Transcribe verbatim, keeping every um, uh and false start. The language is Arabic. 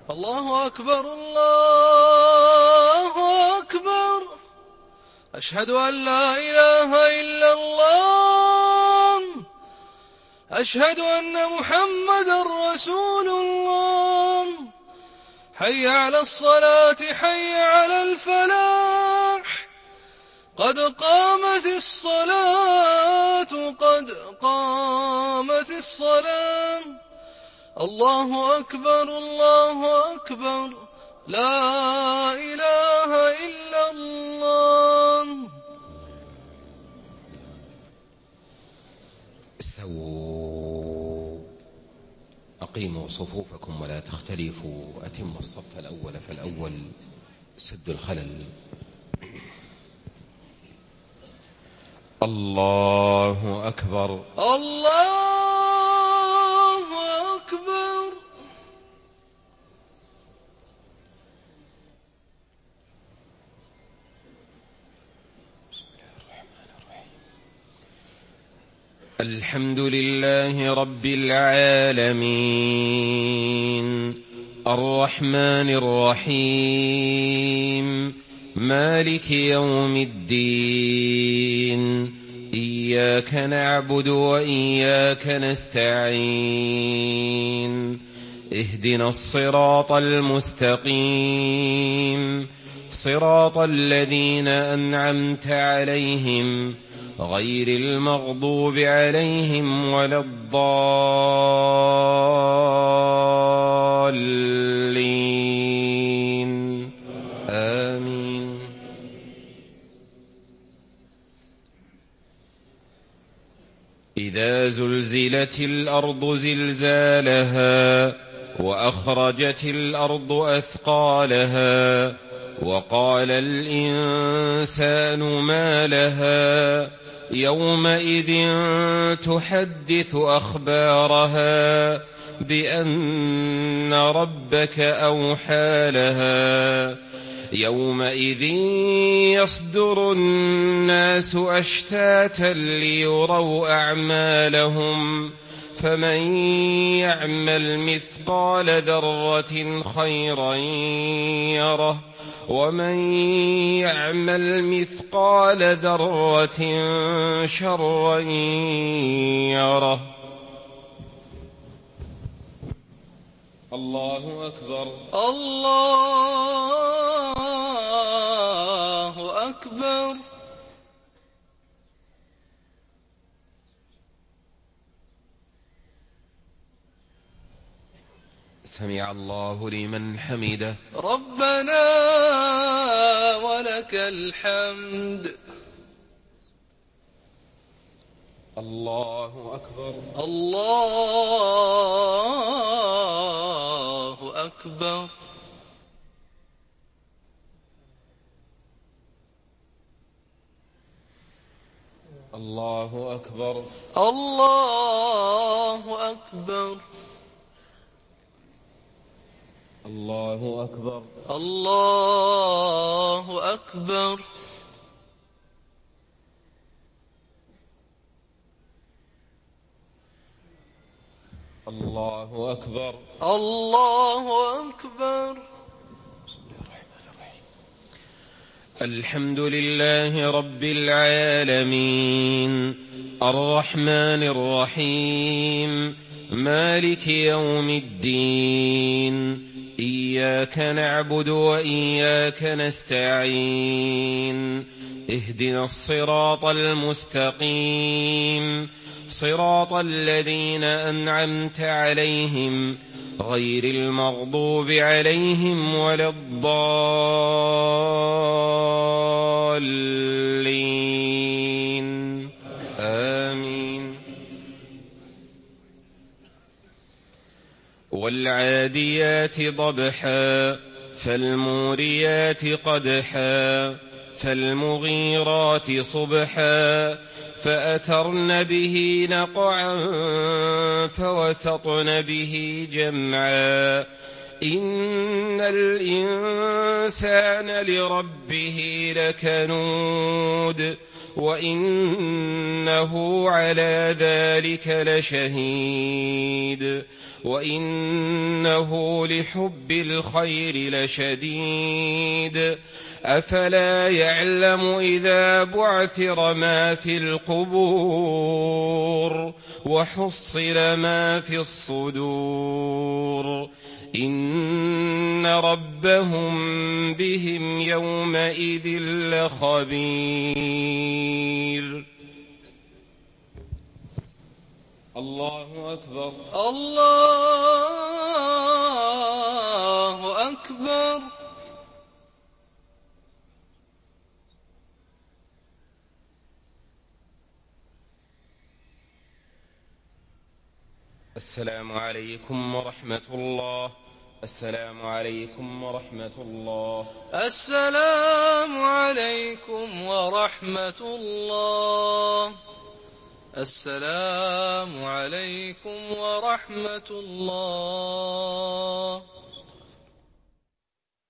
الله أكبر الله أكبر. أشهد أن لا إله إلا الله. أشهد أن محمدًا رسول الله. حي على الصلاة حي على الفلاح. قد قامت الصلاة قد قامت الصلاة. الله أكبر الله أكبر. لا إله إلا الله. استووا أقيموا صفوفكم ولا تختلفوا. أتموا الصف الأول فالأول. سدوا الخلل. الله أكبر الله أكبر. بسم الله الرحمن الرحيم. الحمد لله رب العالمين الرحمن الرحيم مالك يوم الدين. إياك نعبد وإياك نستعين. اهدنا الصراط المستقيم صراط الذين أنعمت عليهم غير المغضوب عليهم ولا الضالين. آمين. إذا زلزلت الأرض زلزالها وأخرجت الأرض أثقالها وقال الإنسان ما لها يومئذ تحدث أخبارها بأن ربك أوحى لها. يومئذ يصدر الناس أشتاتا ليروا أعمالهم فمن يعمل مثقال ذرة خيرا يره ومن يعمل مثقال ذرة شرا يره. الله أكبر الله أكبر. سمع الله لمن حمده. ربنا ولك الحمد. الله أكبر الله أكبر. الله أكبر الله أكبر. الله أكبر الله أكبر. الله أكبر الله أكبر. بسم الله الرحمن الرحيم. الحمد لله رب العالمين الرحمن الرحيم مالك يوم الدين. إياك نعبد وإياك نستعين. اهدنا الصراط المستقيم صراط الذين أنعمت عليهم غير المغضوب عليهم ولا الضالين. آمين. والعاديات ضبحا فالموريات قدحا فالمغيرات صبحا فأثرن به نقعا فوسطن به جمعا إن الإنسان لربه لكنود وإنه على ذلك لشهيد وإنه لحب الخير لشديد أفلا يعلم إذا بعثر ما في القبور وحصل ما في الصدور إن ربهم بهم يومئذ لخبير. الله أكبر. الله أكبر. السلام عليكم ورحمة الله. السلام عليكم ورحمة الله. السلام عليكم ورحمة الله. السلام عليكم ورحمة الله.